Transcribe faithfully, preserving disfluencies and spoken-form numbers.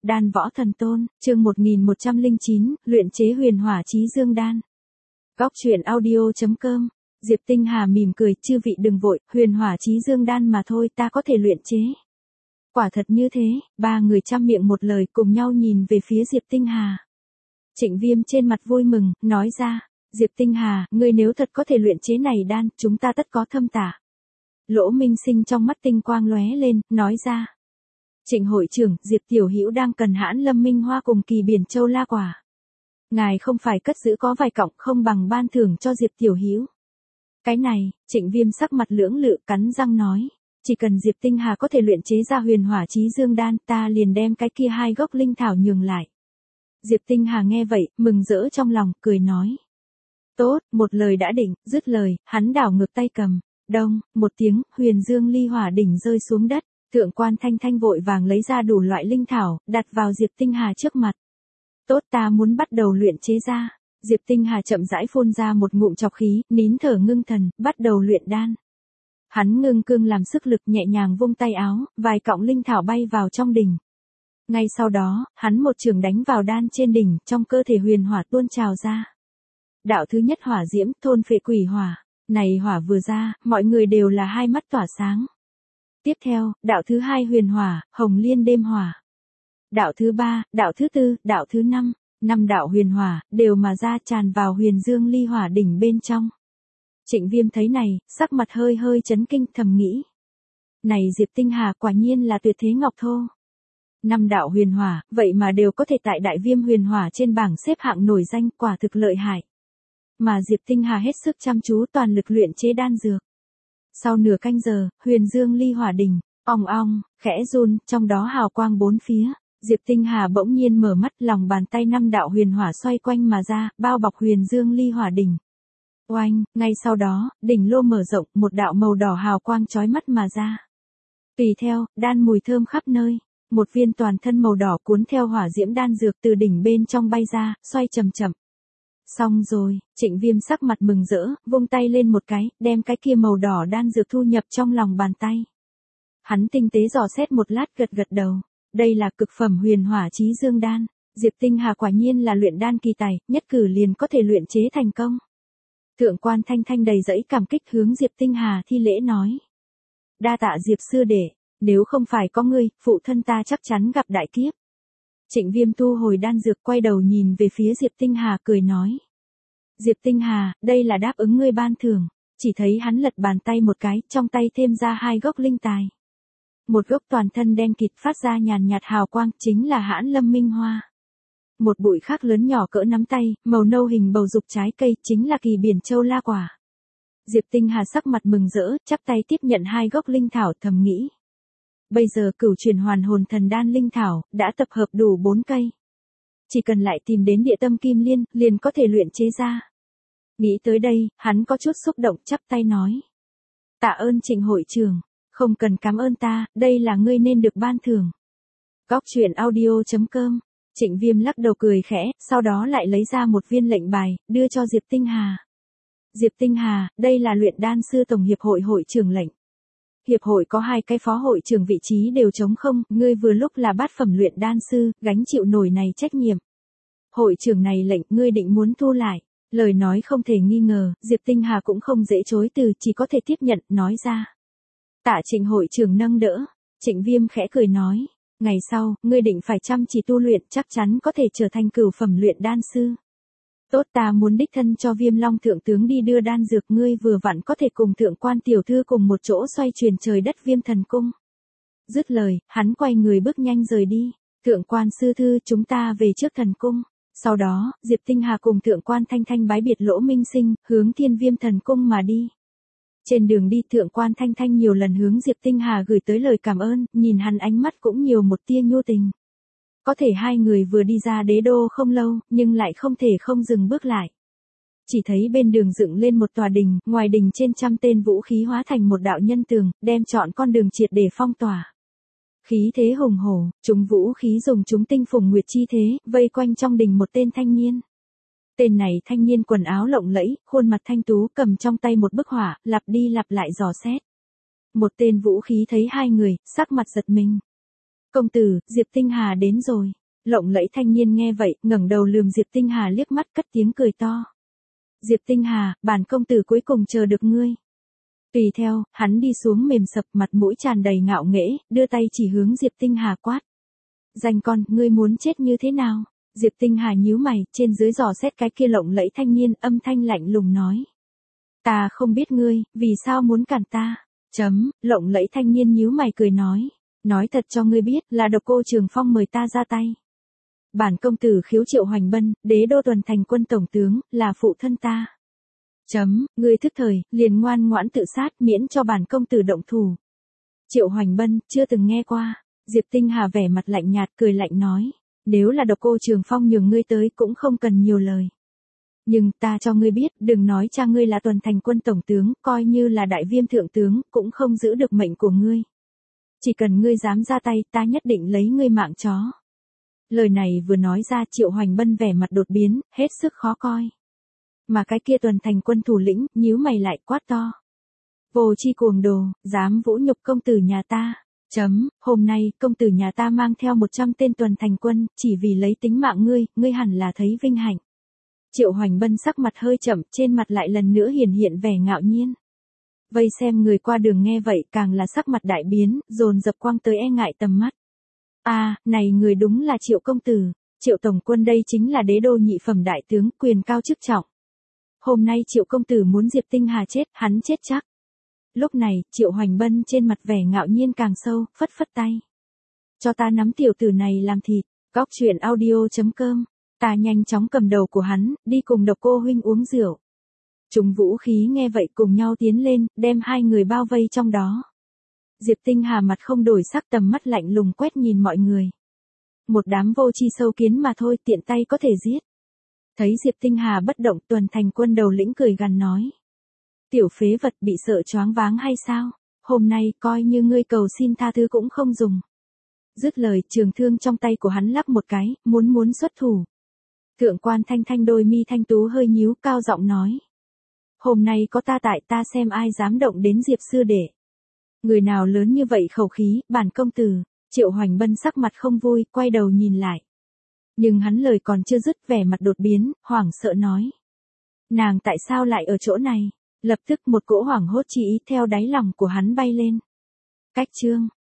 Đan võ thần tôn, chương một nghìn một trăm lẻ chín, luyện chế huyền hỏa chí dương đan. Góc truyện audio chấm com. Diệp Tinh Hà mỉm cười, chư vị đừng vội, huyền hỏa chí dương đan mà thôi, ta có thể luyện chế. Quả thật như thế, ba người trăm miệng một lời cùng nhau nhìn về phía Diệp Tinh Hà. Trịnh Viêm trên mặt vui mừng, nói ra, Diệp Tinh Hà, ngươi nếu thật có thể luyện chế này đan, chúng ta tất có thâm tả. Lỗ Minh Sinh trong mắt tinh quang lóe lên, nói ra. Trịnh hội trưởng, Diệp Tiểu Hữu đang cần hãn lâm minh hoa cùng kỳ biển châu la quả. Ngài không phải cất giữ có vài cọng không bằng ban thưởng cho Diệp Tiểu Hữu. Cái này, Trịnh Viêm sắc mặt lưỡng lự cắn răng nói. Chỉ cần Diệp Tinh Hà có thể luyện chế ra huyền hỏa chí dương đan, ta liền đem cái kia hai gốc linh thảo nhường lại. Diệp Tinh Hà nghe vậy, mừng rỡ trong lòng, cười nói. Tốt, một lời đã định, dứt lời, hắn đảo ngược tay cầm. Đông, một tiếng, huyền dương ly hỏa đỉnh rơi xuống đất. Thượng quan Thanh Thanh vội vàng lấy ra đủ loại linh thảo, đặt vào Diệp Tinh Hà trước mặt. Tốt, ta muốn bắt đầu luyện chế ra. Diệp Tinh Hà chậm rãi phun ra một ngụm trọc khí, nín thở ngưng thần, bắt đầu luyện đan. Hắn ngưng cương làm sức lực nhẹ nhàng vung tay áo, vài cọng linh thảo bay vào trong đỉnh. Ngay sau đó, hắn một trường đánh vào đan trên đỉnh, trong cơ thể huyền hỏa tuôn trào ra. Đạo thứ nhất hỏa diễm, thôn phệ quỷ hỏa. Này hỏa vừa ra, mọi người đều là hai mắt tỏa sáng. Tiếp theo, đạo thứ hai huyền hỏa, hồng liên đêm hỏa. Đạo thứ ba, đạo thứ tư, đạo thứ năm, năm đạo huyền hỏa, đều mà ra tràn vào huyền dương ly hỏa đỉnh bên trong. Trịnh Viêm thấy này, sắc mặt hơi hơi chấn kinh thầm nghĩ. Này Diệp Tinh Hà quả nhiên là tuyệt thế ngọc thô. Năm đạo huyền hỏa, vậy mà đều có thể tại đại viêm huyền hỏa trên bảng xếp hạng nổi danh, quả thực lợi hại. Mà Diệp Tinh Hà hết sức chăm chú toàn lực luyện chế đan dược. Sau nửa canh giờ, huyền dương ly hỏa đỉnh, ong ong, khẽ run, trong đó hào quang bốn phía. Diệp Tinh Hà bỗng nhiên mở mắt, lòng bàn tay năm đạo huyền hỏa xoay quanh mà ra, bao bọc huyền dương ly hỏa đỉnh. Oanh, ngay sau đó, đỉnh lô mở rộng, một đạo màu đỏ hào quang chói mắt mà ra. Tùy theo, đan mùi thơm khắp nơi. Một viên toàn thân màu đỏ cuốn theo hỏa diễm đan dược từ đỉnh bên trong bay ra, xoay chậm chậm. Xong rồi, Trịnh Viêm sắc mặt mừng rỡ, vung tay lên một cái, đem cái kia màu đỏ đan dược thu nhập trong lòng bàn tay. Hắn tinh tế dò xét một lát gật gật đầu. Đây là cực phẩm huyền hỏa chí dương đan. Diệp Tinh Hà quả nhiên là luyện đan kỳ tài, nhất cử liền có thể luyện chế thành công. Thượng quan Thanh Thanh đầy dẫy cảm kích hướng Diệp Tinh Hà thi lễ nói. Đa tạ Diệp sư đệ, nếu không phải có ngươi, phụ thân ta chắc chắn gặp đại kiếp. Trịnh Viêm thu hồi đan dược quay đầu nhìn về phía Diệp Tinh Hà cười nói. Diệp Tinh Hà, đây là đáp ứng ngươi ban thưởng. Chỉ thấy hắn lật bàn tay một cái, trong tay thêm ra hai gốc linh tài. Một gốc toàn thân đen kịt phát ra nhàn nhạt hào quang, chính là hãn lâm minh hoa. Một bụi khác lớn nhỏ cỡ nắm tay, màu nâu hình bầu dục trái cây, chính là kỳ biển châu la quả. Diệp Tinh Hà sắc mặt mừng rỡ, chắp tay tiếp nhận hai gốc linh thảo thầm nghĩ. Bây giờ cửu truyền hoàn hồn thần đan linh thảo, đã tập hợp đủ bốn cây. Chỉ cần lại tìm đến địa tâm kim liên, liền có thể luyện chế ra. Nghĩ tới đây, hắn có chút xúc động chắp tay nói. Tạ ơn Trịnh hội trưởng, không cần cảm ơn ta, đây là ngươi nên được ban thưởng. Góc truyện audio chấm com. Trịnh Viêm lắc đầu cười khẽ, sau đó lại lấy ra một viên lệnh bài, đưa cho Diệp Tinh Hà. Diệp Tinh Hà, đây là luyện đan sư tổng hiệp hội hội trưởng lệnh. Hiệp hội có hai cái phó hội trưởng vị trí đều trống không, ngươi vừa lúc là bát phẩm luyện đan sư, gánh chịu nổi này trách nhiệm. Hội trưởng này lệnh, ngươi định muốn thu lại. Lời nói không thể nghi ngờ, Diệp Tinh Hà cũng không dễ chối từ, chỉ có thể tiếp nhận, nói ra. Tạ Trịnh hội trưởng nâng đỡ. Trịnh Viêm khẽ cười nói. Ngày sau, ngươi định phải chăm chỉ tu luyện, chắc chắn có thể trở thành cửu phẩm luyện đan sư. Tốt, ta muốn đích thân cho Viêm Long thượng tướng đi đưa đan dược, ngươi vừa vặn có thể cùng thượng quan tiểu thư cùng một chỗ xoay chuyển trời đất Viêm thần cung. Dứt lời, hắn quay người bước nhanh rời đi. Thượng quan sư thư, chúng ta về trước thần cung. Sau đó, Diệp Tinh Hà cùng thượng quan Thanh Thanh bái biệt Lỗ Minh Sinh, hướng Thiên Viêm thần cung mà đi. Trên đường đi, thượng quan Thanh Thanh nhiều lần hướng Diệp Tinh Hà gửi tới lời cảm ơn, nhìn hắn ánh mắt cũng nhiều một tia nhu tình. Có thể hai người vừa đi ra đế đô không lâu, nhưng lại không thể không dừng bước lại. Chỉ thấy bên đường dựng lên một tòa đình, ngoài đình trên trăm tên vũ khí hóa thành một đạo nhân tường, đem trọn con đường triệt để phong tỏa. Khí thế hùng hổ, chúng vũ khí dùng chúng tinh phùng nguyệt chi thế, vây quanh trong đình một tên thanh niên. Tên này thanh niên quần áo lộng lẫy, khuôn mặt thanh tú, cầm trong tay một bức họa, lặp đi lặp lại dò xét. Một tên vũ khí thấy hai người, sắc mặt giật mình. Công tử, Diệp Tinh Hà đến rồi. Lộng lẫy thanh niên nghe vậy, ngẩng đầu lườm Diệp Tinh Hà liếc mắt, cất tiếng cười to. Diệp Tinh Hà, bản công tử cuối cùng chờ được ngươi. Tùy theo, hắn đi xuống mềm sập, mặt mũi tràn đầy ngạo nghễ, đưa tay chỉ hướng Diệp Tinh Hà quát. Danh con, ngươi muốn chết như thế nào? Diệp Tinh Hà nhíu mày, trên dưới dò xét cái kia lộng lẫy thanh niên, âm thanh lạnh lùng nói. Ta không biết ngươi, vì sao muốn cản ta? Chấm, lộng lẫy thanh niên nhíu mày cười nói. Nói thật cho ngươi biết, là Độc Cô Trường Phong mời ta ra tay. Bản công tử Khiếu Triệu Hoành Bân, đế đô tuần thành quân tổng tướng, là phụ thân ta. Chấm, ngươi thức thời, liền ngoan ngoãn tự sát, miễn cho bản công tử động thủ. Triệu Hoành Bân, chưa từng nghe qua. Diệp Tinh Hà vẻ mặt lạnh nhạt, cười lạnh nói. Nếu là Độc Cô Trường Phong nhường ngươi tới cũng không cần nhiều lời. Nhưng ta cho ngươi biết, đừng nói cha ngươi là tuần thành quân tổng tướng, coi như là đại viêm thượng tướng, cũng không giữ được mệnh của ngươi. Chỉ cần ngươi dám ra tay, ta nhất định lấy ngươi mạng chó. Lời này vừa nói ra, Triệu Hoành Bân vẻ mặt đột biến, hết sức khó coi. Mà cái kia tuần thành quân thủ lĩnh, nhíu mày lại quát to. Vô chi cuồng đồ, dám vũ nhục công tử nhà ta. Chấm, hôm nay, công tử nhà ta mang theo một trăm tên tuần thành quân, chỉ vì lấy tính mạng ngươi, ngươi hẳn là thấy vinh hạnh. Triệu Hoành Bân sắc mặt hơi chậm, trên mặt lại lần nữa hiển hiện vẻ ngạo nhiên. Vây xem người qua đường nghe vậy càng là sắc mặt đại biến, dồn dập quang tới e ngại tầm mắt. A, à, này người đúng là Triệu công tử, Triệu tổng quân đây chính là đế đô nhị phẩm đại tướng, quyền cao chức trọng. Hôm nay Triệu công tử muốn Diệp Tinh Hà chết, hắn chết chắc. Lúc này, Triệu Hoành Bân trên mặt vẻ ngạo nhiên càng sâu, phất phất tay. Cho ta nắm tiểu tử này làm thịt, góc truyện audio chấm com. Ta nhanh chóng cầm đầu của hắn, đi cùng Độc Cô huynh uống rượu. Chúng vũ khí nghe vậy cùng nhau tiến lên, đem hai người bao vây trong đó. Diệp Tinh Hà mặt không đổi sắc, tầm mắt lạnh lùng quét nhìn mọi người. Một đám vô tri sâu kiến mà thôi, tiện tay có thể giết. Thấy Diệp Tinh Hà bất động, tuần thành quân đầu lĩnh cười gằn nói. Tiểu phế vật, bị sợ choáng váng hay sao? Hôm nay coi như ngươi cầu xin tha thứ cũng không dùng. Dứt lời, trường thương trong tay của hắn lắp một cái, muốn muốn xuất thủ. Thượng quan Thanh Thanh đôi mi thanh tú hơi nhíu, cao giọng nói. Hôm nay có ta tại, ta xem ai dám động đến Diệp sư đệ. Người nào lớn như vậy khẩu khí, bản công tử. Triệu Hoành Bân sắc mặt không vui, quay đầu nhìn lại. Nhưng hắn lời còn chưa dứt, vẻ mặt đột biến, hoảng sợ nói. Nàng tại sao lại ở chỗ này? Lập tức một cỗ hoảng hốt chỉ ý theo đáy lòng của hắn bay lên. Cách chương.